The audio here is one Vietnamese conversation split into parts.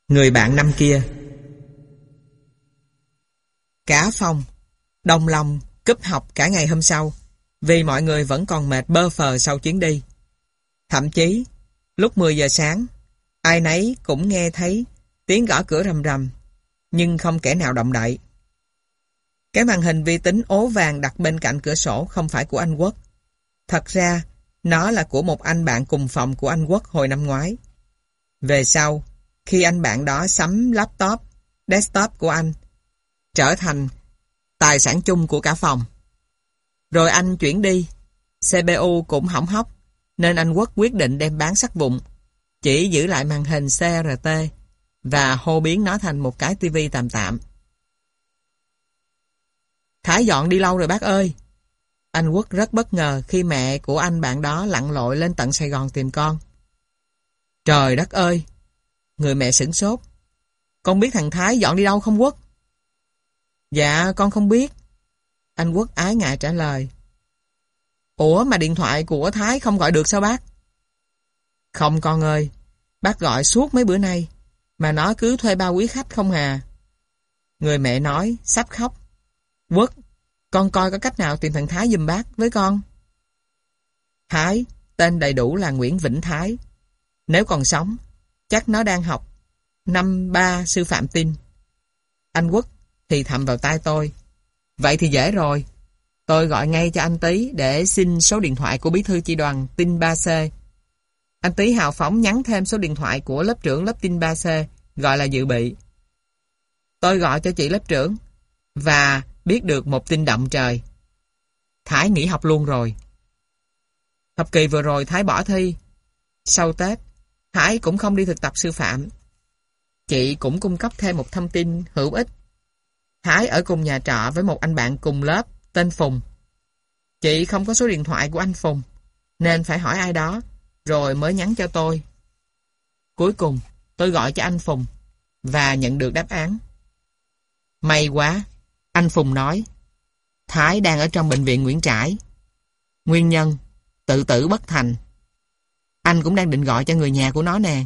Người bạn năm kia. Cả phòng đồng lòng cúp học cả ngày hôm sau, vì mọi người vẫn còn mệt bơ phờ sau chuyến đi. Thậm chí, lúc 10 giờ sáng, ai nấy cũng nghe thấy tiếng gõ cửa rầm rầm, nhưng không kẻ nào động đậy. Cái màn hình vi tính ố vàng đặt bên cạnh cửa sổ không phải của anh Quốc. Thật ra, nó là của một anh bạn cùng phòng của anh Quốc hồi năm ngoái. Về sau, khi anh bạn đó sắm laptop, desktop của anh, trở thành tài sản chung của cả phòng. Rồi anh chuyển đi, CPU cũng hỏng hóc, nên anh Quốc quyết định đem bán sắt vụn, chỉ giữ lại màn hình CRT và hô biến nó thành một cái tivi tạm tạm. Thái dọn đi lâu rồi bác ơi. Anh Quốc rất bất ngờ khi mẹ của anh bạn đó lặn lội lên tận Sài Gòn tìm con. Trời đất ơi! Người mẹ sửng sốt. Con biết thằng Thái dọn đi đâu không Quốc? Dạ con không biết. Anh Quốc ái ngại trả lời. Ủa mà điện thoại của Thái không gọi được sao bác? Không con ơi, bác gọi suốt mấy bữa nay, mà nó cứ thuê bao quý khách không hà. Người mẹ nói, sắp khóc. Quốc, con coi có cách nào tìm thằng Thái giùm bác với con. Thái, tên đầy đủ là Nguyễn Vĩnh Thái. Nếu còn sống, chắc nó đang học năm 3 sư phạm tin. Anh Quốc thì thầm vào tai tôi. Vậy thì dễ rồi. Tôi gọi ngay cho anh Tý để xin số điện thoại của bí thư chi đoàn tin 3C. Anh Tý hào phóng nhắn thêm số điện thoại của lớp trưởng lớp tin 3C, gọi là dự bị. Tôi gọi cho chị lớp trưởng và biết được một tin động trời. Thái nghỉ học luôn rồi. Học kỳ vừa rồi Thái bỏ thi. Sau Tết, Thái cũng không đi thực tập sư phạm. Chị cũng cung cấp thêm một thông tin hữu ích. Thái ở cùng nhà trọ với một anh bạn cùng lớp tên Phùng. Chị không có số điện thoại của anh Phùng, nên phải hỏi ai đó, rồi mới nhắn cho tôi. Cuối cùng, tôi gọi cho anh Phùng và nhận được đáp án. May quá, anh Phùng nói, Thái đang ở trong bệnh viện Nguyễn Trãi. Nguyên nhân, tự tử bất thành. Anh cũng đang định gọi cho người nhà của nó nè.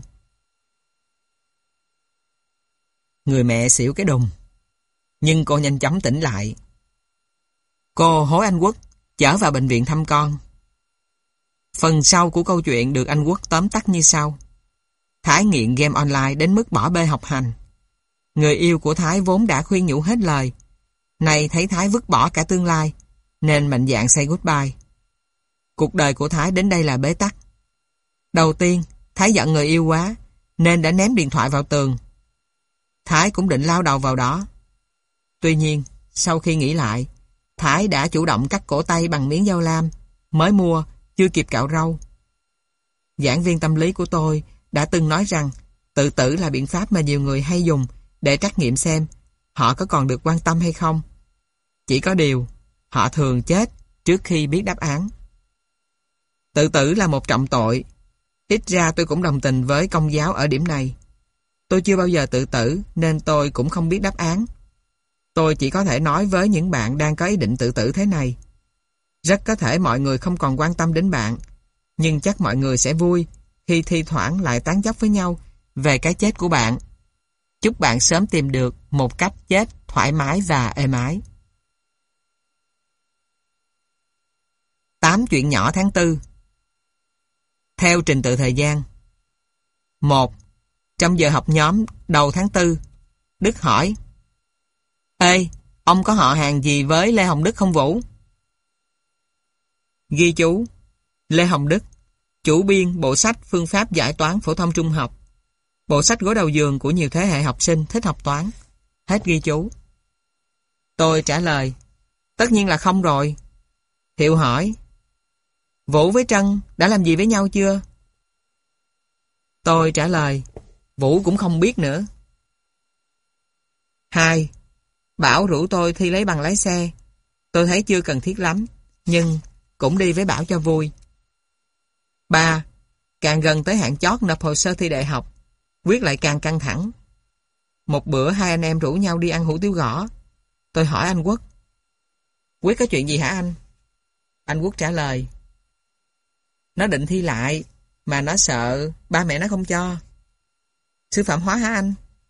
Người mẹ xỉu cái đùng, nhưng cô nhanh chóng tỉnh lại. Cô hối anh Quốc chở vào bệnh viện thăm con. Phần sau của câu chuyện được anh Quốc tóm tắt như sau. Thái nghiện game online đến mức bỏ bê học hành. Người yêu của Thái vốn đã khuyên nhủ hết lời. Nay thấy Thái vứt bỏ cả tương lai, nên mạnh dạn say goodbye. Cuộc đời của Thái đến đây là bế tắc. Đầu tiên, Thái giận người yêu quá, nên đã ném điện thoại vào tường. Thái cũng định lao đầu vào đó. Tuy nhiên, sau khi nghĩ lại, Thái đã chủ động cắt cổ tay bằng miếng dao lam, mới mua, chưa kịp cạo râu. Giảng viên tâm lý của tôi đã từng nói rằng tự tử là biện pháp mà nhiều người hay dùng để trắc nghiệm xem họ có còn được quan tâm hay không. Chỉ có điều, họ thường chết trước khi biết đáp án. Tự tử là một trọng tội. Ít ra tôi cũng đồng tình với Công giáo ở điểm này. Tôi chưa bao giờ tự tử nên tôi cũng không biết đáp án. Tôi chỉ có thể nói với những bạn đang có ý định tự tử thế này. Rất có thể mọi người không còn quan tâm đến bạn, nhưng chắc mọi người sẽ vui khi thi thoảng lại tán dóc với nhau về cái chết của bạn. Chúc bạn sớm tìm được một cách chết thoải mái và êm ái. 8 chuyện nhỏ tháng 4. Theo trình tự thời gian. 1. Trong giờ học nhóm đầu tháng 4, Đức hỏi: Ê, ông có họ hàng gì với Lê Hồng Đức không Vũ? Ghi chú: Lê Hồng Đức, chủ biên bộ sách Phương pháp giải toán phổ thông trung học, bộ sách gối đầu giường của nhiều thế hệ học sinh thích học toán. Hết ghi chú. Tôi trả lời: Tất nhiên là không rồi. Hiệu hỏi: Vũ với Trân đã làm gì với nhau chưa? Tôi trả lời: Vũ cũng không biết nữa. 2. Bảo rủ tôi thi lấy bằng lái xe. Tôi thấy chưa cần thiết lắm, nhưng cũng đi với Bảo cho vui. 3. Càng gần tới hạn chót nộp hồ sơ thi đại học, Quyết lại càng căng thẳng. Một bữa hai anh em rủ nhau đi ăn hủ tiếu gõ. Tôi hỏi anh Quốc: Quyết có chuyện gì hả anh? Anh Quốc trả lời: Nó định thi lại, mà nó sợ ba mẹ nó không cho. Sư phạm hóa hả anh?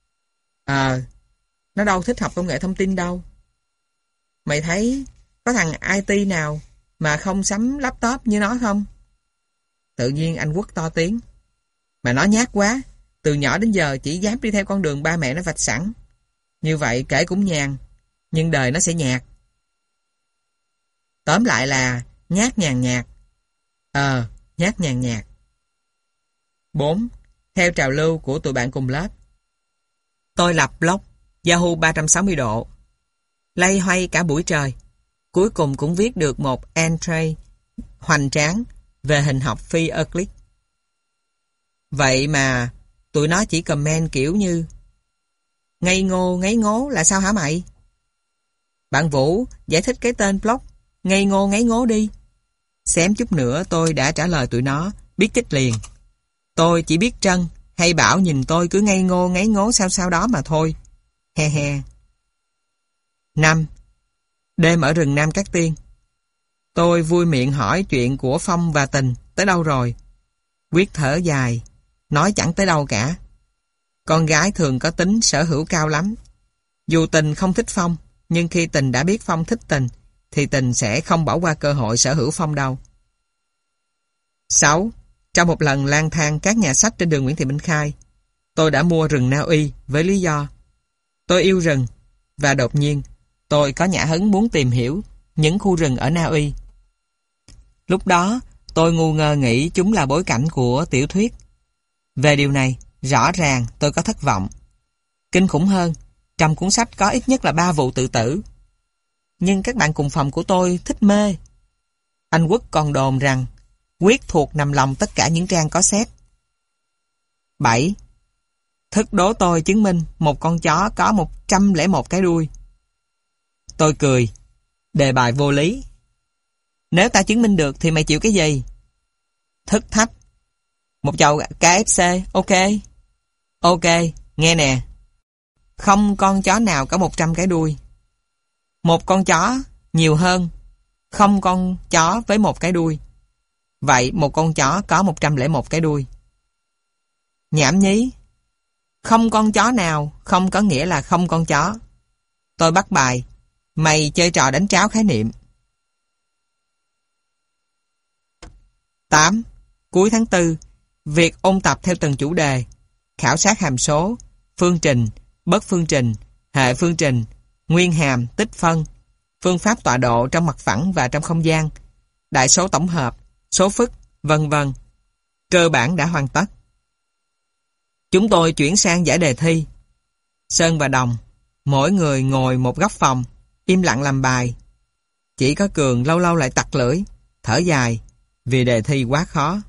Nó đâu thích học công nghệ thông tin đâu. Mày thấy có thằng IT nào mà không sắm laptop như nó không? Tự nhiên anh Quốc to tiếng. Mà nó nhát quá, từ nhỏ đến giờ chỉ dám đi theo con đường ba mẹ nó vạch sẵn. Như vậy kể cũng nhàn, nhưng đời nó sẽ nhạt. Tóm lại là nhát nhàn nhạt. Nhát nhàn nhạt. 4. Theo trào lưu của tụi bạn cùng lớp. Tôi lập blog Yahoo 360 độ. Loay hoay cả buổi trời. Cuối cùng cũng viết được một entry hoành tráng về hình học phi Euclid. Vậy mà tụi nó chỉ comment kiểu như ngây ngố là sao hả mày? Bạn Vũ giải thích cái tên blog ngây ngố đi. Xém chút nữa tôi đã trả lời tụi nó, biết tích liền. Tôi chỉ biết Trân hay Bảo nhìn tôi cứ ngây ngố sao đó mà thôi. He he. 5. Đêm ở rừng Nam Cát Tiên. Tôi vui miệng hỏi chuyện của Phong và Tình tới đâu rồi. Quyết thở dài, nói chẳng tới đâu cả. Con gái thường có tính sở hữu cao lắm. Dù Tình không thích Phong, nhưng khi Tình đã biết Phong thích Tình, thì Tình sẽ không bỏ qua cơ hội sở hữu Phong đâu. 6. Trong một lần lang thang các nhà sách trên đường Nguyễn Thị Minh Khai, tôi đã mua rừng Na Uy với lý do tôi yêu rừng, và đột nhiên tôi có nhã hứng muốn tìm hiểu những khu rừng ở Na Uy. Lúc đó tôi ngu ngơ nghĩ chúng là bối cảnh của tiểu thuyết. Về điều này, rõ ràng tôi có thất vọng. Kinh khủng hơn, trong cuốn sách có ít nhất là 3 vụ tự tử. Nhưng các bạn cùng phòng của tôi thích mê. Anh Quốc còn đồn rằng Quyết thuộc nằm lòng tất cả những trang có xét. 7. Thức đố tôi chứng minh một con chó có 101 cái đuôi. Tôi cười. Đề bài vô lý. Nếu ta chứng minh được thì mày chịu cái gì? Thức thách. Một chầu KFC, ok? Ok, nghe nè. Không con chó nào có 100 cái đuôi. Một con chó nhiều hơn không con chó với một cái đuôi. Vậy một con chó có 101 cái đuôi. Nhảm nhí. Không con chó nào không có nghĩa là không con chó. Tôi bắt bài. Mày chơi trò đánh tráo khái niệm. 8. Cuối tháng 4, việc ôn tập theo từng chủ đề, khảo sát hàm số, phương trình, bất phương trình, hệ phương trình, nguyên hàm, tích phân, phương pháp tọa độ trong mặt phẳng và trong không gian, đại số tổng hợp, số phức, vân vân. Cơ bản đã hoàn tất. Chúng tôi chuyển sang giải đề thi. Sơn và Đồng, mỗi người ngồi một góc phòng, im lặng làm bài. Chỉ có Cường lâu lâu lại tặc lưỡi, thở dài, vì đề thi quá khó.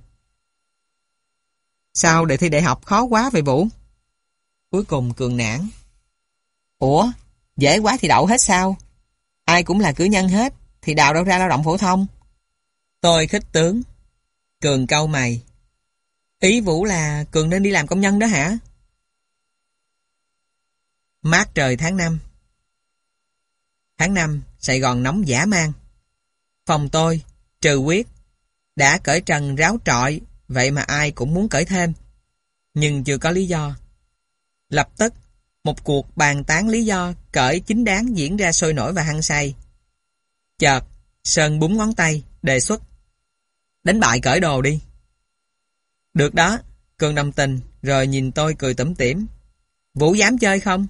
Sao đề thi đại học khó quá vậy Vũ? Cuối cùng Cường nản. Ủa, dễ quá thì đậu hết sao? Ai cũng là cử nhân hết, thì đào đâu ra lao động phổ thông. Tôi khích tướng. Cường cau mày. Ý Vũ là Cường nên đi làm công nhân đó hả? Mát trời tháng 5. Tháng 5, Sài Gòn nóng dã man. Phòng tôi, trừ Quyết, đã cởi trần ráo trọi, vậy mà ai cũng muốn cởi thêm. Nhưng chưa có lý do. Lập tức, một cuộc bàn tán lý do cởi chính đáng diễn ra sôi nổi và hăng say. Chợt, Sơn búng ngón tay, đề xuất. Đánh bại cởi đồ đi. Được đó, Cường đồng tình, rồi nhìn tôi cười tủm tỉm. Vũ dám chơi không?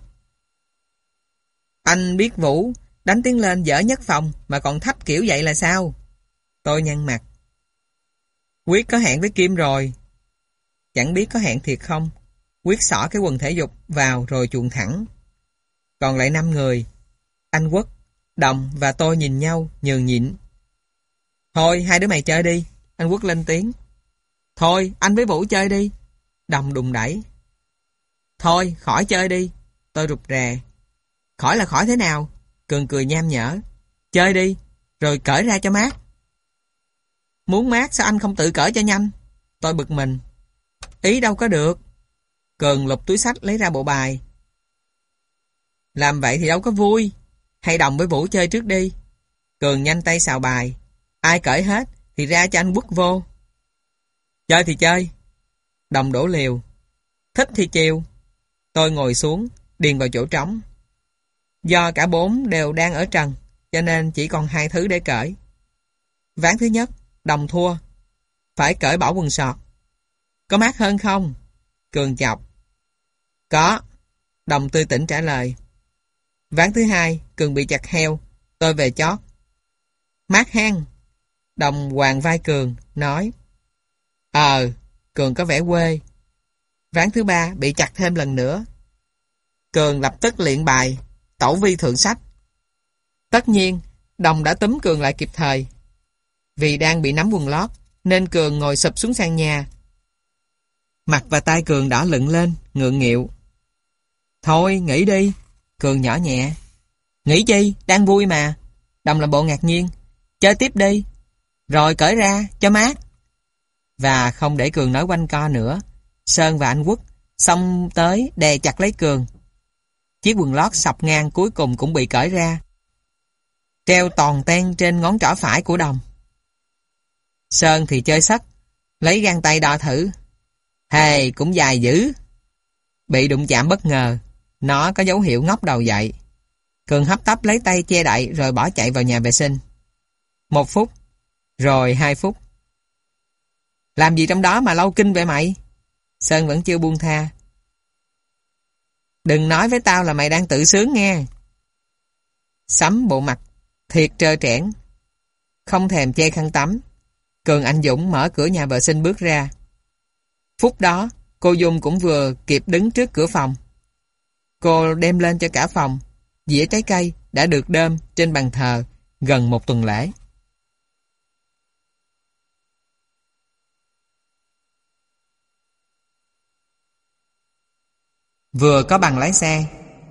Anh biết Vũ đánh tiếng lên dở nhất phòng mà còn thách kiểu vậy là sao? Tôi nhăn mặt. Quyết có hẹn với Kim rồi. Chẳng biết có hẹn thiệt không. Quyết xỏ cái quần thể dục vào rồi chuồn thẳng. Còn lại 5 người. Anh Quốc, Đồng và tôi nhìn nhau nhường nhịn. Thôi hai đứa mày chơi đi. Anh Quốc lên tiếng. Thôi anh với Vũ chơi đi. Đồng đùng đẩy. Thôi khỏi chơi đi. Tôi rụt rè. Khỏi là khỏi thế nào? Cường cười nham nhở. Chơi đi, rồi cởi ra cho mát. Muốn mát sao anh không tự cởi cho nhanh? Tôi bực mình. Ý đâu có được. Cường lục túi xách lấy ra bộ bài. Làm vậy thì đâu có vui. Hay Đồng với Vũ chơi trước đi. Cường nhanh tay xào bài. Ai cởi hết thì ra cho anh Quốc vô. Chơi thì chơi. Đồng đổ liều. Thích thì chiều. Tôi ngồi xuống, điền vào chỗ trống. Do cả 4 đều đang ở trần, cho nên chỉ còn 2 thứ để cởi. Ván thứ nhất, Đồng thua. Phải cởi bỏ quần sọt. Có mát hơn không? Cường chọc. Có. Đồng tươi tỉnh trả lời. Ván thứ hai, Cường bị chặt heo. Tôi về chót. Mát hang. Đồng hoàng vai Cường, nói. Cường có vẻ quê. Ván thứ ba, bị chặt thêm lần nữa. Cường lập tức luyện bài, tẩu vi thượng sách. Tất nhiên, Đồng đã túm Cường lại kịp thời. Vì đang bị nắm quần lót, nên Cường ngồi sụp xuống sàn nhà. Mặt và tay Cường đỏ lựng lên, ngượng nghịu. Thôi, nghỉ đi. Cường nhỏ nhẹ. Nghỉ chi, đang vui mà. Đồng làm bộ ngạc nhiên. Chơi tiếp đi. Rồi cởi ra, cho mát. Và không để Cường nói quanh co nữa, Sơn và anh Quốc xông tới đè chặt lấy Cường. Chiếc quần lót sọc ngang cuối cùng cũng bị cởi ra, treo toàn ten trên ngón trỏ phải của Đồng. Sơn thì chơi sất, lấy găng tay đo thử. Cũng dài dữ. Bị đụng chạm bất ngờ, nó có dấu hiệu ngóc đầu dậy. Cường hấp tấp lấy tay che đậy rồi bỏ chạy vào nhà vệ sinh. 1 phút, rồi 2 phút. Làm gì trong đó mà lâu kinh vậy mày? Sơn vẫn chưa buông tha. Đừng nói với tao là mày đang tự sướng nghe. Sắm bộ mặt thiệt trơ trẽn, không thèm che khăn tắm. Cường anh dũng mở cửa nhà vệ sinh bước ra. Phút đó, cô Dung cũng vừa kịp đứng trước cửa phòng. Cô đem lên cho cả phòng dĩa trái cây đã được đơm trên bàn thờ gần 1 tuần lễ. Vừa có bằng lái xe.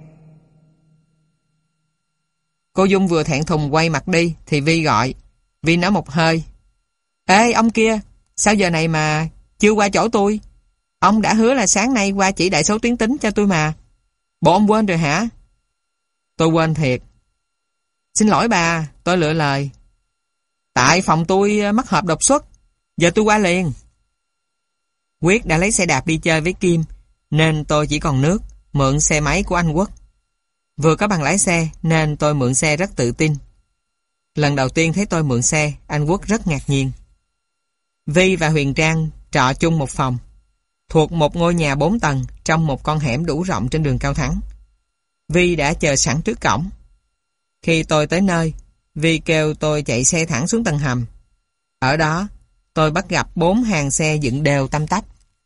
Cô Dung vừa thẹn thùng quay mặt đi thì Vi gọi. Vi nói một hơi. Ê ông kia, sao giờ này mà chưa qua chỗ tôi? Ông đã hứa là sáng nay qua chỉ đại số tuyến tính cho tôi mà. Bộ ông quên rồi hả? Tôi quên thiệt. Xin lỗi bà, tôi lựa lời. Tại phòng tôi mất hộp đột xuất. Giờ tôi qua liền. Quyết đã lấy xe đạp đi chơi với Kim, nên tôi chỉ còn nước mượn xe máy của anh Quốc. Vừa có bằng lái xe nên tôi mượn xe rất tự tin. Lần đầu tiên thấy tôi mượn xe, anh Quốc rất ngạc nhiên. Vi và Huyền Trang trọ chung một phòng, thuộc một ngôi nhà 4 tầng trong một con hẻm đủ rộng trên đường Cao Thắng. Vi đã chờ sẵn trước cổng. Khi tôi tới nơi, Vi kêu tôi chạy xe thẳng xuống tầng hầm. Ở đó, tôi bắt gặp 4 hàng xe dựng đều tăm tắp.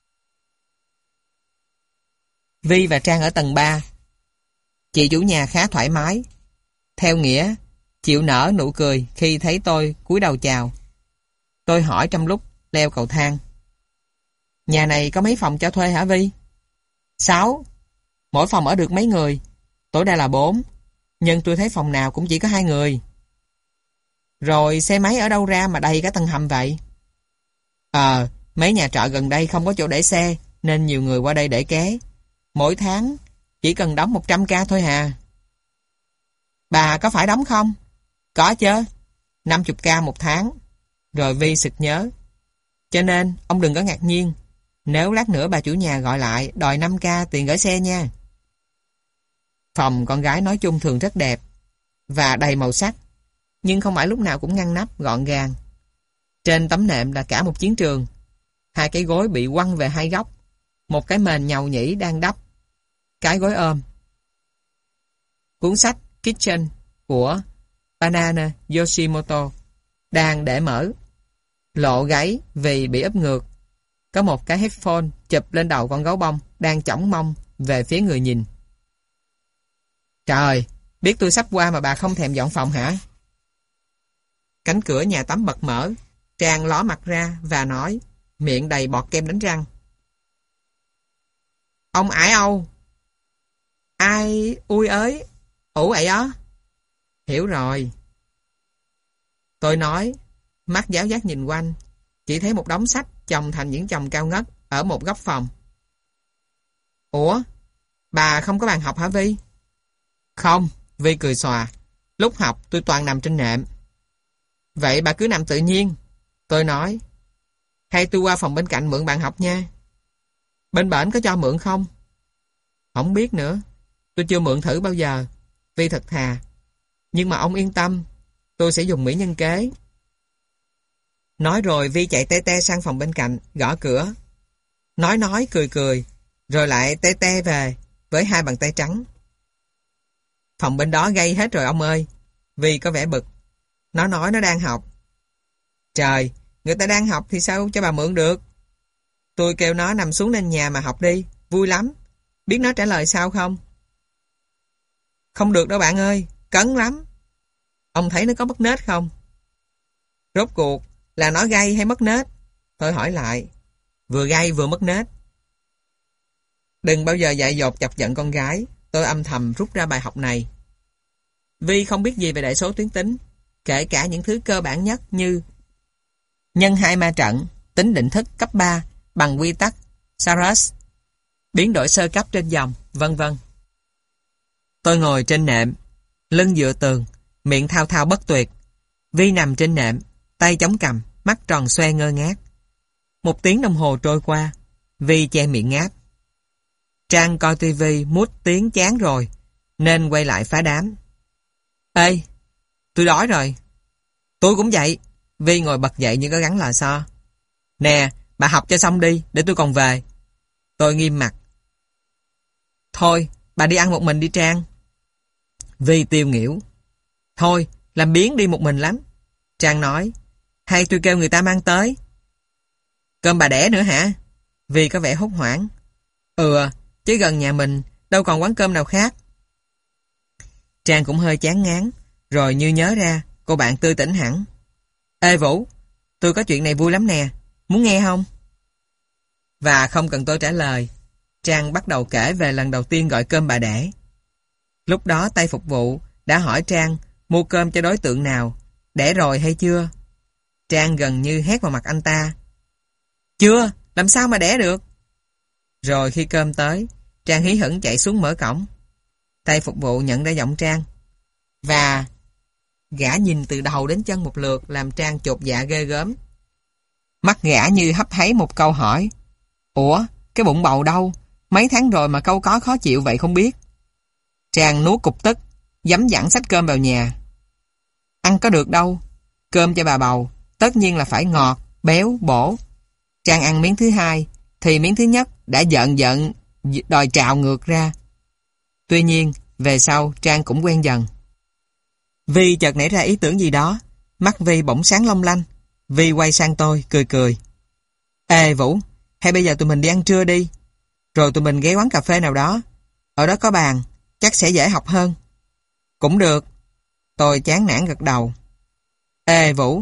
Vi và Trang ở tầng 3. Chị chủ nhà khá thoải mái, theo nghĩa chịu nở nụ cười khi thấy tôi cúi đầu chào. Tôi hỏi trong lúc leo cầu thang. Nhà này có mấy phòng cho thuê hả Vi? 6. Mỗi phòng ở được mấy người? Tối đa là 4, nhưng tôi thấy phòng nào cũng chỉ có 2 người. Rồi xe máy ở đâu ra mà đầy cả tầng hầm vậy? Mấy nhà trọ gần đây không có chỗ để xe, nên nhiều người qua đây để ké. Mỗi tháng chỉ cần đóng 100k thôi hà. Bà có phải đóng không? Có chứ, 50k một tháng. Rồi Vi sực nhớ. Cho nên ông đừng có ngạc nhiên nếu lát nữa bà chủ nhà gọi lại đòi 5k tiền gửi xe nha. Phòng con gái nói chung thường rất đẹp và đầy màu sắc, nhưng không phải lúc nào cũng ngăn nắp gọn gàng. Trên tấm nệm là cả một chiến trường. 2 cái gối bị quăng về 2 góc, một cái mền nhầu nhĩ đang đắp, cái gối ôm. Cuốn sách Kitchen của Banana Yoshimoto đang để mở, lộ gáy vì bị ấp ngược. Có một cái headphone chụp lên đầu con gấu bông đang chỏng mông về phía người nhìn. Trời, biết tôi sắp qua mà bà không thèm dọn phòng hả? Cánh cửa nhà tắm bật mở, Trang ló mặt ra và nói, miệng đầy bọt kem đánh răng. Ông ải Âu. Ai ui ới, ủ ậy á. Hiểu rồi. Tôi nói, mắt giáo giác nhìn quanh, chỉ thấy một đống sách chồng thành những chồng cao ngất ở một góc phòng. Ủa, bà không có bàn học hả Vi? Không, Vi cười xòa. Lúc học tôi toàn nằm trên nệm. Vậy bà cứ nằm tự nhiên. Tôi nói, hay tôi qua phòng bên cạnh mượn bàn học nha. Bên bển có cho mượn không? Không biết nữa. Tôi chưa mượn thử bao giờ. Vi thật thà. Nhưng mà ông yên tâm, tôi sẽ dùng mỹ nhân kế. Nói rồi Vi chạy tê tê sang phòng bên cạnh, gõ cửa. Nói, cười, rồi lại tê tê về, với hai bàn tay trắng. Phòng bên đó gây hết rồi ông ơi. Vi có vẻ bực. Nó nói nó đang học. Trời, người ta đang học thì sao cho bà mượn được? Tôi kêu nó nằm xuống nền nhà mà học đi, vui lắm. Biết nó trả lời sao không? Không được đâu bạn ơi, cấn lắm. Ông thấy nó có mất nết không? Rốt cuộc là nó gay hay mất nết? Tôi hỏi lại. Vừa gay vừa mất nết. Đừng bao giờ dại dột chọc giận con gái. Tôi âm thầm rút ra bài học này. Vi không biết gì về đại số tuyến tính, kể cả những thứ cơ bản nhất như nhân hai ma trận, tính định thức cấp 3 bằng quy tắc Saras, biến đổi sơ cấp trên dòng, vân vân. Tôi ngồi trên nệm, lưng dựa tường, miệng thao thao bất tuyệt. Vi nằm trên nệm, tay chống cằm, mắt tròn xoe ngơ ngác. 1 tiếng đồng hồ trôi qua, Vi che miệng ngáp. Trang coi tivi mút tiếng chán rồi, nên quay lại phá đám. Ê, tôi đói rồi. Tôi cũng vậy. Vi ngồi bật dậy như có gắn lò xo. Nè, bà học cho xong đi, để tôi còn về. Tôi nghiêm mặt. Thôi, bà đi ăn một mình đi Trang. Vi tiêu nghỉu. Thôi, làm biếng đi một mình lắm. Trang nói. Hay tôi kêu người ta mang tới. Cơm bà đẻ nữa hả? Vi có vẻ hốt hoảng. Ừ, chứ gần nhà mình đâu còn quán cơm nào khác. Trang cũng hơi chán ngán. Rồi như nhớ ra, cô bạn tươi tỉnh hẳn. Ê Vũ, tôi có chuyện này vui lắm nè, muốn nghe không? Và không cần tôi trả lời, Trang bắt đầu kể về lần đầu tiên gọi cơm bà đẻ. Lúc đó tay phục vụ đã hỏi Trang mua cơm cho đối tượng nào, đẻ rồi hay chưa? Trang gần như hét vào mặt anh ta. Chưa, làm sao mà đẻ được? Rồi khi cơm tới, Trang hí hửng chạy xuống mở cổng. Tay phục vụ nhận ra giọng Trang. Và gã nhìn từ đầu đến chân một lượt làm Trang chột dạ ghê gớm. Mắt gã như hấp háy một câu hỏi. Ủa, cái bụng bầu đâu? Mấy tháng rồi mà câu có khó chịu vậy không biết. Trang nuốt cục tức, dấm dẳng xách cơm vào nhà. Ăn có được đâu. Cơm cho bà bầu, tất nhiên là phải ngọt, béo, bổ. Trang ăn miếng thứ hai, thì miếng thứ nhất đã giận đòi trào ngược ra. Tuy nhiên, về sau Trang cũng quen dần. Vi chợt nảy ra ý tưởng gì đó. Mắt Vi bỗng sáng long lanh. Vi quay sang tôi, cười. Ê Vũ, hay bây giờ tụi mình đi ăn trưa đi. Rồi tụi mình ghé quán cà phê nào đó. Ở đó có bàn, chắc sẽ dễ học hơn. Cũng được. Tôi chán nản gật đầu. Ê Vũ.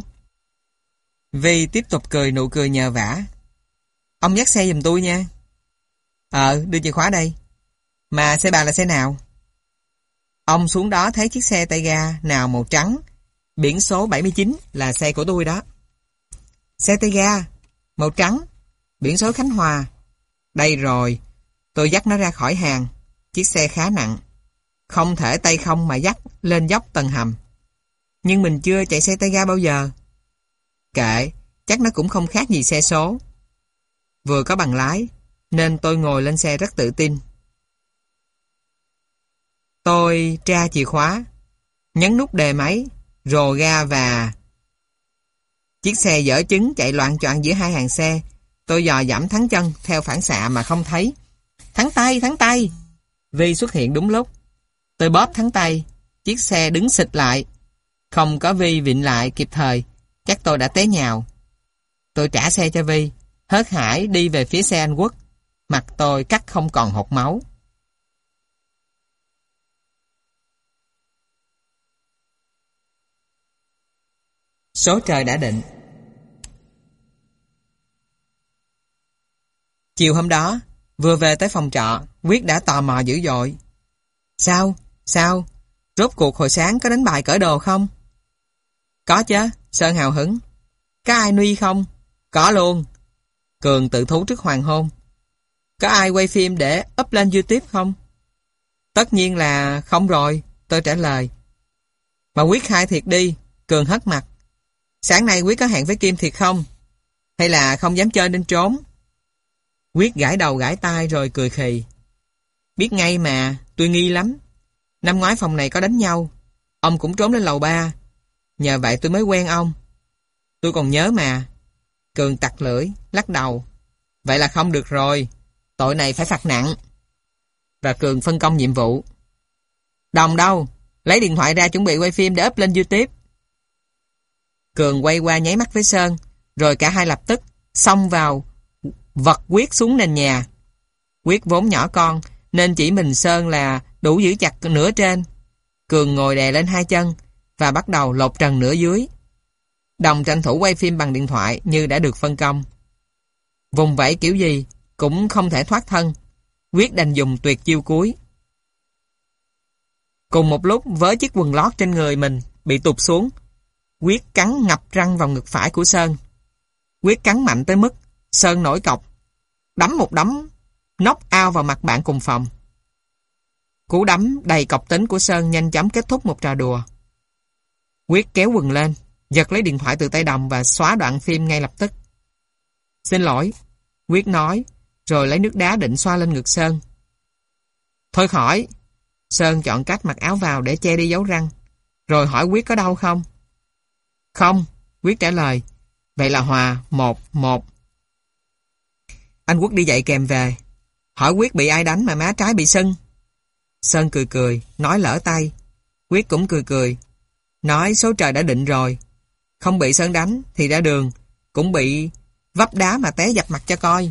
Vi tiếp tục cười nụ cười nhờ vả. Ông dắt xe giùm tôi nha. Đưa chìa khóa đây. Mà xe bà là xe nào? Ông xuống đó thấy chiếc xe tay ga nào màu trắng, biển số 79 là xe của tôi đó. Xe tay ga, màu trắng, biển số Khánh Hòa. Đây rồi, tôi dắt nó ra khỏi hàng. Chiếc xe khá nặng, không thể tay không mà dắt lên dốc tầng hầm. Nhưng mình chưa chạy xe tay ga bao giờ. Kệ, chắc nó cũng không khác gì xe số. Vừa có bằng lái, nên tôi ngồi lên xe rất tự tin. Tôi tra chìa khóa, nhấn nút đề máy, rồ ga và... Chiếc xe dở chứng chạy loạng choạng giữa hai hàng xe. Tôi dò dẫm thắng chân theo phản xạ mà không thấy. Thắng tay! Vi xuất hiện đúng lúc. Tôi bóp thắng tay, chiếc xe đứng xịt lại. Không có Vi vịn lại kịp thời, chắc tôi đã té nhào. Tôi trả xe cho Vi, hớt hải đi về phía xe anh Quốc. Mặt tôi cắt không còn hột máu. Số trời đã định. Chiều hôm đó, vừa về tới phòng trọ, Quyết đã tò mò dữ dội. Sao? Rốt cuộc hồi sáng có đánh bài cởi đồ không? Có chứ, Sơn hào hứng. Có ai nuy không? Có luôn. Cường tự thú trước hoàng hôn. Có ai quay phim để up lên YouTube không? Tất nhiên là không rồi, tôi trả lời. Mà Quyết khai thiệt đi, Cường hất mặt. Sáng nay Quyết có hẹn với Kim thiệt không? Hay là không dám chơi nên trốn? Quyết gãi đầu gãi tai rồi cười khì. Biết ngay mà, tôi nghi lắm. Năm ngoái phòng này có đánh nhau. Ông cũng trốn lên lầu 3. Nhờ vậy tôi mới quen ông. Tôi còn nhớ mà. Cường tặc lưỡi, lắc đầu. Vậy là không được rồi. Tội này phải phạt nặng. Và Cường phân công nhiệm vụ. Đồng đâu? Lấy điện thoại ra chuẩn bị quay phim để up lên YouTube. Cường quay qua nháy mắt với Sơn, rồi cả hai lập tức xông vào vật Quyết xuống nền nhà. Quyết vốn nhỏ con, nên chỉ mình Sơn là đủ giữ chặt nửa trên. Cường ngồi đè lên hai chân và bắt đầu lột trần nửa dưới. Đồng tranh thủ quay phim bằng điện thoại như đã được phân công. Vùng vẫy kiểu gì cũng không thể thoát thân. Quyết đành dùng tuyệt chiêu cuối. Cùng một lúc với chiếc quần lót trên người mình bị tụt xuống, Quyết cắn ngập răng vào ngực phải của Sơn. Quyết cắn mạnh tới mức Sơn nổi cọc, đấm một đấm knock out vào mặt bạn cùng phòng. Cú đấm đầy cọc tính của Sơn nhanh chóng kết thúc một trò đùa. Quyết kéo quần lên, giật lấy điện thoại từ tay Đồng và xóa đoạn phim ngay lập tức. Xin lỗi, Quyết nói, rồi lấy nước đá định xoa lên ngực Sơn. Thôi khỏi. Sơn chọn cách mặc áo vào để che đi dấu răng, rồi hỏi Quyết có đau không? Không, Quyết trả lời. Vậy là hòa 1-1. Anh Quốc đi dậy kèm về, hỏi Quyết bị ai đánh mà má trái bị sưng. Sơn cười cười, nói lỡ tay. Quyết cũng cười cười, nói số trời đã định rồi. Không bị Sơn đánh thì ra đường cũng bị vấp đá mà té dập mặt cho coi.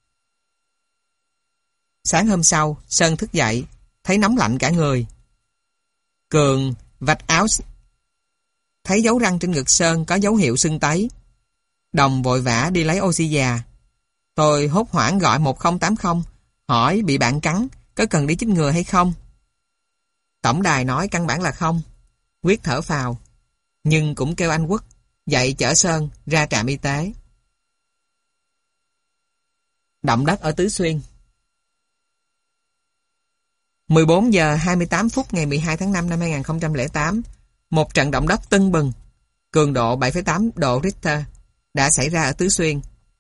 Sáng hôm sau, Sơn thức dậy, thấy nóng lạnh cả người. Cường vạch áo, thấy dấu răng trên ngực Sơn có dấu hiệu sưng tấy. Đồng vội vã đi lấy oxy già. Tôi hốt hoảng gọi 1080, hỏi bị bạn cắn, có cần đi chích ngừa hay không? Tổng đài nói căn bản là không. Quyết thở phào, nhưng cũng kêu anh Quốc dậy chở Sơn ra trạm y tế. Động đất ở Tứ Xuyên. 14 giờ 28 phút ngày 12 tháng 5 năm 2008, một trận động đất tưng bừng, cường độ 7,8 độ Richter đã xảy ra ở Tứ Xuyên.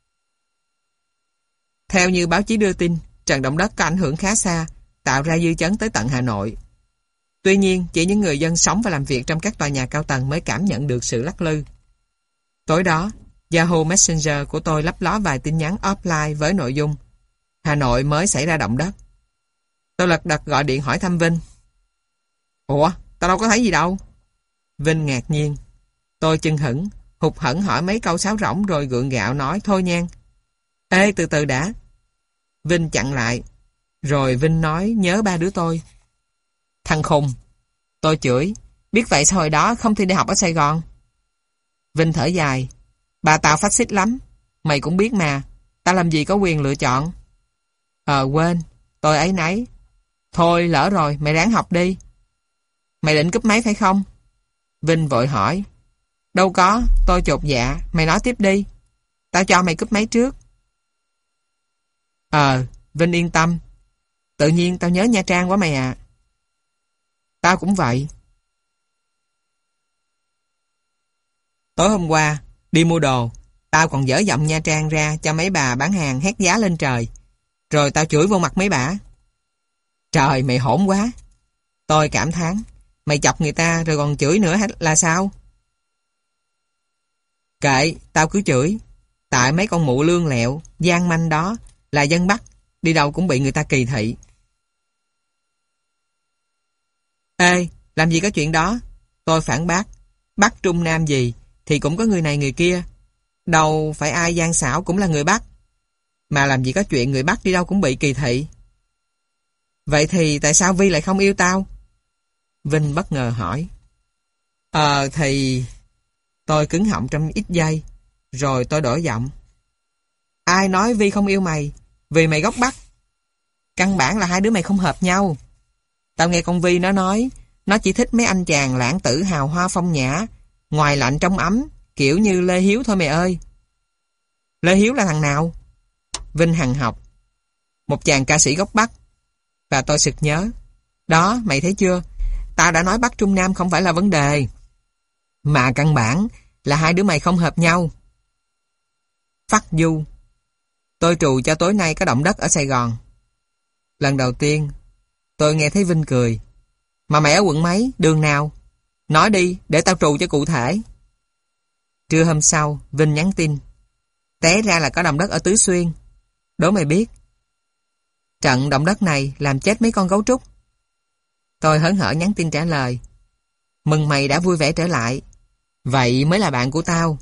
Theo như báo chí đưa tin, trận động đất có ảnh hưởng khá xa, tạo ra dư chấn tới tận Hà Nội. Tuy nhiên, chỉ những người dân sống và làm việc trong các tòa nhà cao tầng mới cảm nhận được sự lắc lư. Tối đó, Yahoo Messenger của tôi lấp ló vài tin nhắn offline với nội dung Hà Nội mới xảy ra động đất. Tôi lật đật gọi điện hỏi thăm Vinh. Ủa, tao đâu có thấy gì đâu. Vinh ngạc nhiên. Tôi chưng hửng, hụt hẫng hỏi mấy câu sáo rỗng rồi gượng gạo nói thôi nhan. Ê, từ từ đã. Vinh chặn lại. Rồi Vinh nói nhớ ba đứa tôi. Thằng khùng. Tôi chửi. Biết vậy sao hồi đó không thi đại học ở Sài Gòn? Vinh thở dài. Bà tao phát xít lắm. Mày cũng biết mà. Tao làm gì có quyền lựa chọn. Quên. Tôi áy náy. Thôi lỡ rồi, mày ráng học đi. Mày định cúp máy phải không? Vinh vội hỏi. Đâu có, tôi chột dạ. Mày nói tiếp đi. Tao cho mày cúp máy trước. Vinh yên tâm. Tự nhiên tao nhớ Nha Trang quá mày à. Tao cũng vậy. Tối hôm qua, đi mua đồ, tao còn dở giọng Nha Trang ra cho mấy bà bán hàng hét giá lên trời. Rồi tao chửi vô mặt mấy bả. Trời, mày hỗn quá. Tôi cảm thán. Mày chọc người ta rồi còn chửi nữa là sao? Kệ, tao cứ chửi. Tại mấy con mụ lương lẹo, gian manh đó là dân Bắc, đi đâu cũng bị người ta kỳ thị. Ê, làm gì có chuyện đó? Tôi phản bác. Bắc Trung Nam gì thì cũng có người này người kia. Đâu phải ai gian xảo cũng là người Bắc. Mà làm gì có chuyện người Bắc đi đâu cũng bị kỳ thị. Vậy thì tại sao Vi lại không yêu tao? Vinh bất ngờ hỏi. Thì... Tôi cứng họng trong ít giây, rồi tôi đổi giọng. Ai nói Vi không yêu mày? Vì mày gốc Bắc. Căn bản là hai đứa mày không hợp nhau. Tao nghe con Vi nó nói, nó chỉ thích mấy anh chàng lãng tử hào hoa phong nhã, ngoài lạnh trong ấm, kiểu như Lê Hiếu thôi mày ơi. Lê Hiếu là thằng nào? Vinh hằn học. Một chàng ca sĩ gốc Bắc. Và tôi sực nhớ. Đó, mày thấy chưa? Tao đã nói Bắc Trung Nam không phải là vấn đề. Mà căn bản là hai đứa mày không hợp nhau. Phát du. Tôi trù cho tối nay có động đất ở Sài Gòn. Lần đầu tiên, Tôi nghe thấy Vinh cười. Mà mày ở quận mấy, đường nào? Nói đi, để tao trù cho cụ thể. Trưa hôm sau, Vinh nhắn tin. Té ra là có động đất ở Tứ Xuyên. Đố mày biết. Trận động đất này làm chết mấy con gấu trúc. Tôi hớn hở nhắn tin trả lời. Mừng mày đã vui vẻ trở lại. Vậy mới là bạn của tao.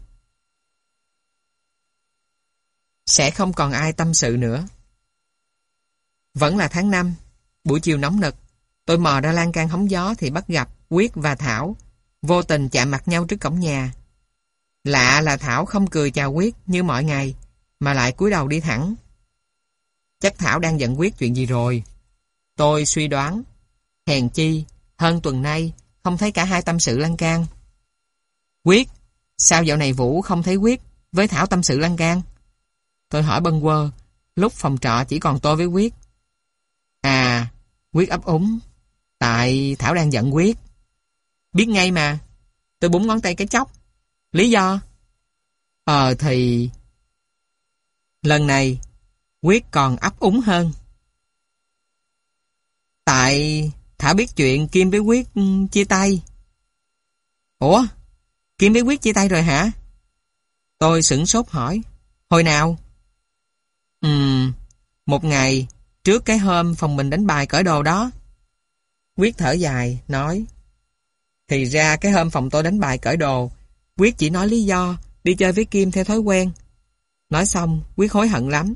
Sẽ không còn ai tâm sự nữa. Vẫn là tháng 5, buổi chiều nóng nực. Tôi mò ra lan can hóng gió thì bắt gặp Quyết và Thảo vô tình chạm mặt nhau trước cổng nhà. Lạ là Thảo không cười chào Quyết như mọi ngày, mà lại cúi đầu đi thẳng. Chắc Thảo đang giận Quyết chuyện gì rồi. Tôi suy đoán. Hèn chi, hơn tuần nay không thấy cả hai tâm sự lan can. Quyết, sao dạo này Vũ không thấy Quyết với Thảo tâm sự lan can? Tôi hỏi bâng quơ, lúc phòng trọ chỉ còn tôi với Quyết. À, Quyết ấp úng. Tại Thảo đang giận Quyết. Biết ngay mà. Tôi búng ngón tay cái chốc. Lý do? Thì... Lần này, Quyết còn ấp úng hơn. Tại Thảo biết chuyện Kim với Quyết chia tay. Ủa? Kim với Quyết chia tay rồi hả? Tôi sửng sốt hỏi. Hồi nào? Một ngày trước cái hôm phòng mình đánh bài cởi đồ đó. Quyết thở dài, nói. Thì ra cái hôm phòng tôi đánh bài cởi đồ, Quyết chỉ nói lý do đi chơi với Kim theo thói quen. Nói xong, Quyết hối hận lắm.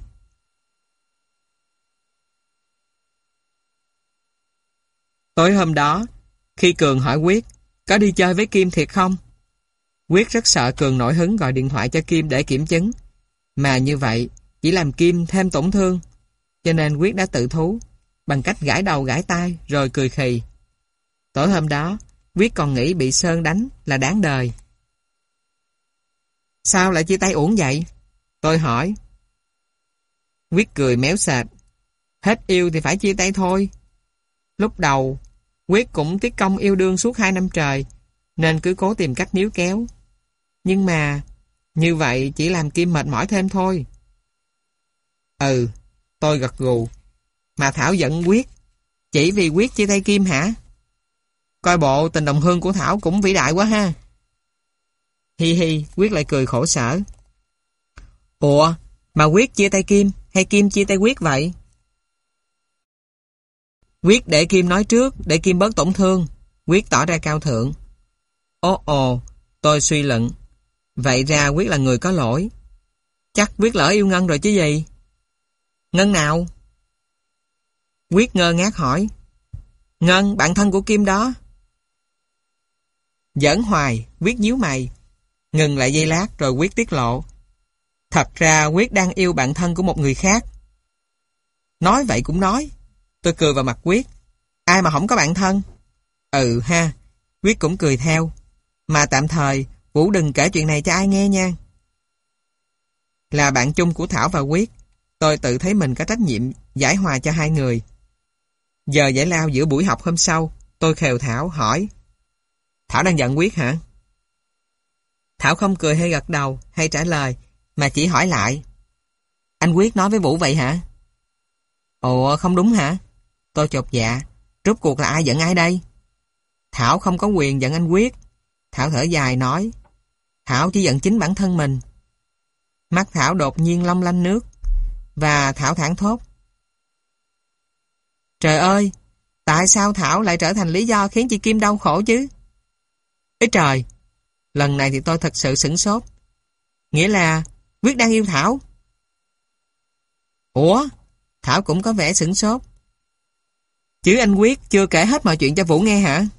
Tối hôm đó, khi Cường hỏi Quyết có đi chơi với Kim thiệt không? Quyết rất sợ Cường nổi hứng gọi điện thoại cho Kim để kiểm chứng. Mà như vậy, chỉ làm Kim thêm tổn thương. Cho nên Quyết đã tự thú, bằng cách gãi đầu gãi tai rồi cười khì. Tối hôm đó, Quyết còn nghĩ bị Sơn đánh là đáng đời. Sao lại chia tay uổng vậy? Tôi hỏi. Quyết cười méo sệt. Hết yêu thì phải chia tay thôi. Lúc đầu, Quyết cũng tiếc công yêu đương suốt 2 năm trời, nên cứ cố tìm cách níu kéo. Nhưng mà, như vậy chỉ làm Kim mệt mỏi thêm thôi. Tôi gật gù. Mà Thảo giận Quyết chỉ vì Quyết chia tay Kim hả? Coi bộ tình đồng hương của Thảo cũng vĩ đại quá ha. Hi hi, Quyết lại cười khổ sở. Ủa, mà Quyết chia tay Kim hay Kim chia tay Quyết vậy? Quyết để Kim nói trước, để Kim bớt tổn thương. Quyết tỏ ra cao thượng. Ồ, tôi suy luận. Vậy ra Quyết là người có lỗi. Chắc Quyết lỡ yêu Ngân rồi chứ gì? Ngân nào? Quyết ngơ ngác hỏi. Ngân, bạn thân của Kim đó. Giỡn hoài, Quyết nhíu mày. Ngừng lại giây lát rồi Quyết tiết lộ. Thật ra Quyết đang yêu bạn thân của một người khác. Nói vậy cũng nói. Tôi cười vào mặt Quyết. Ai mà không có bạn thân? Ha, Quyết cũng cười theo. Mà tạm thời, Vũ đừng kể chuyện này cho ai nghe nha. Là bạn chung của Thảo và Quyết, tôi tự thấy mình có trách nhiệm giải hòa cho hai người. Giờ giải lao giữa buổi học hôm sau, tôi khều Thảo hỏi. Thảo đang giận Quyết hả? Thảo không cười hay gật đầu hay trả lời, mà chỉ hỏi lại. Anh Quyết nói với Vũ vậy hả? Ồ, không đúng hả? Tôi chột dạ. Rốt cuộc là ai giận ai đây? Thảo không có quyền giận anh Quyết. Thảo thở dài nói. Thảo chỉ giận chính bản thân mình. Mắt Thảo đột nhiên long lanh nước. Và Thảo thảng thốt. Trời ơi, tại sao Thảo lại trở thành lý do khiến chị Kim đau khổ chứ? Ê trời, lần này thì tôi thật sự sửng sốt. Nghĩa là Quyết đang yêu Thảo. Ủa? Thảo cũng có vẻ sửng sốt. Chứ anh Quyết chưa kể hết mọi chuyện cho Vũ nghe hả?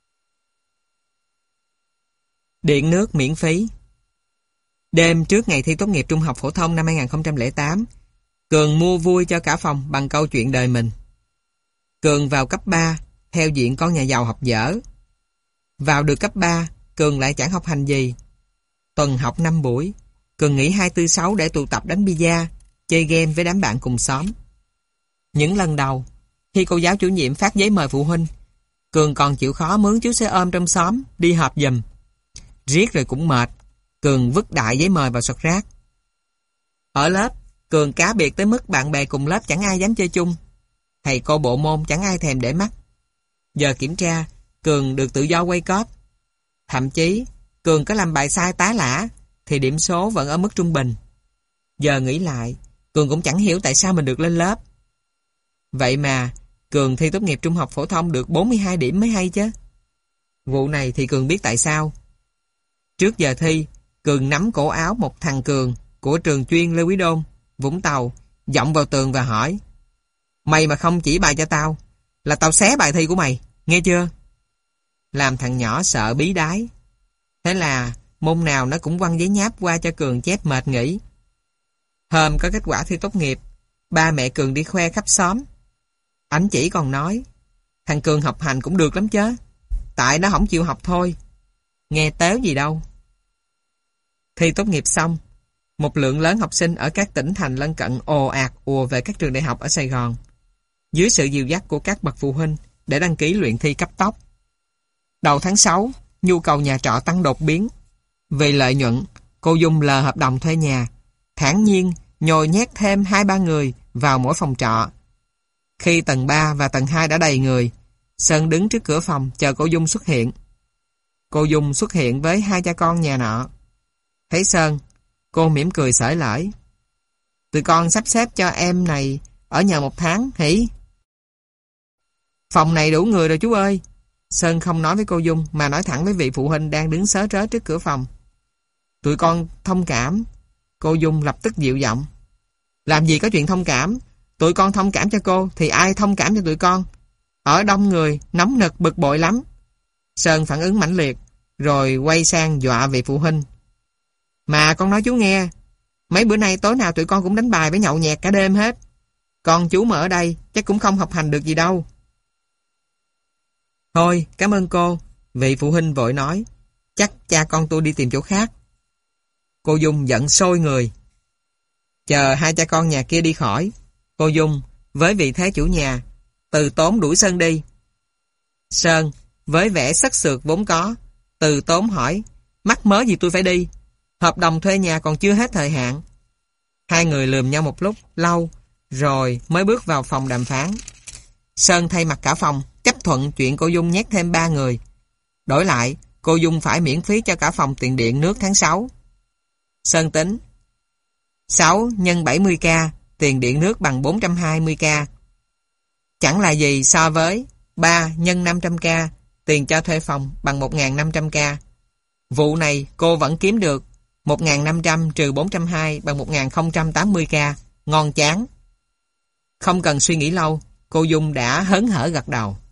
Điện nước miễn phí. Đêm trước ngày thi tốt nghiệp trung học phổ thông năm 2008, Cường mua vui cho cả phòng bằng câu chuyện đời mình. Cường vào cấp 3, theo diện con nhà giàu học dở. Vào được cấp 3, Cường lại chẳng học hành gì. Tuần học 5 buổi, Cường nghỉ 2, 4, 6 để tụ tập đánh bida, chơi game với đám bạn cùng xóm. Những lần đầu, khi cô giáo chủ nhiệm phát giấy mời phụ huynh, Cường còn chịu khó mướn chú xe ôm trong xóm đi họp giùm. Riết rồi cũng mệt, Cường vứt đại giấy mời vào sọt rác. Ở lớp, Cường cá biệt tới mức bạn bè cùng lớp chẳng ai dám chơi chung. Thầy cô bộ môn chẳng ai thèm để mắt. Giờ kiểm tra, Cường được tự do quay cóp. Thậm chí, Cường có làm bài sai tá lả, thì điểm số vẫn ở mức trung bình. Giờ nghĩ lại, Cường cũng chẳng hiểu tại sao mình được lên lớp. Vậy mà, Cường thi tốt nghiệp trung học phổ thông được 42 điểm mới hay chứ. Vụ này thì Cường biết tại sao. Trước giờ thi, Cường nắm cổ áo một thằng Cường của trường chuyên Lê Quý Đôn, Vũng Tàu, giọng vào tường và hỏi: "Mày mà không chỉ bài cho tao, là tao xé bài thi của mày, nghe chưa?" Làm thằng nhỏ sợ bí đái. Thế là môn nào nó cũng quăng giấy nháp qua cho Cường chép mệt nghỉ. Hôm có kết quả thi tốt nghiệp, ba mẹ Cường đi khoe khắp xóm. Ảnh chỉ còn nói: "Thằng Cường học hành cũng được lắm chứ, tại nó không chịu học thôi." Nghe tếu gì đâu. Thi tốt nghiệp xong, một lượng lớn học sinh ở các tỉnh thành lân cận ồ ạt ùa về các trường đại học ở Sài Gòn, dưới sự dìu dắt của các bậc phụ huynh để đăng ký luyện thi cấp tốc. Đầu tháng 6, nhu cầu nhà trọ tăng đột biến. Vì lợi nhuận, cô Dung lờ hợp đồng thuê nhà, thản nhiên nhồi nhét thêm 2-3 người vào mỗi phòng trọ. Khi tầng 3 và tầng 2 đã đầy người, Sơn đứng trước cửa phòng chờ cô Dung xuất hiện. Cô Dung xuất hiện với hai cha con nhà nọ. Thấy Sơn, cô mỉm cười xởi lởi: "Tụi con sắp xếp cho em này ở nhờ 1 tháng, hỉ?" "Phòng này đủ người rồi chú ơi." Sơn không nói với cô Dung mà nói thẳng với vị phụ huynh đang đứng sớ rớ trước cửa phòng. "Tụi con thông cảm." Cô Dung lập tức dịu giọng: "Làm gì có chuyện thông cảm. Tụi con thông cảm cho cô thì ai thông cảm cho tụi con. Ở đông người, nóng nực, bực bội lắm." Sơn phản ứng mãnh liệt, rồi quay sang dọa vị phụ huynh: "Mà con nói chú nghe, mấy bữa nay tối nào tụi con cũng đánh bài với nhậu nhẹt cả đêm hết. Con chú mà ở đây chắc cũng không học hành được gì đâu." "Thôi, cảm ơn cô." Vị phụ huynh vội nói: "Chắc cha con tôi đi tìm chỗ khác." Cô Dung giận sôi người. Chờ hai cha con nhà kia đi khỏi, cô Dung với vị thế chủ nhà từ tốn đuổi Sơn đi. Sơn với vẻ sắc sược vốn có, từ tốn hỏi: "Mắc mớ gì tôi phải đi? Hợp đồng thuê nhà còn chưa hết thời hạn." Hai người lườm nhau một lúc lâu rồi mới bước vào phòng đàm phán. Sơn thay mặt cả phòng chấp thuận chuyện cô Dung nhét thêm 3 người. Đổi lại, cô Dung phải miễn phí cho cả phòng tiền điện nước tháng 6. Sơn tính 6 nhân 70k, tiền điện nước bằng 420k. Chẳng là gì so với 3 nhân 500k, tiền cho thuê phòng bằng 1.500k. Vụ này cô vẫn kiếm được 1.500 trừ 420 bằng 1.080k. Ngon chán. Không cần suy nghĩ lâu, cô Dung đã hớn hở gật đầu.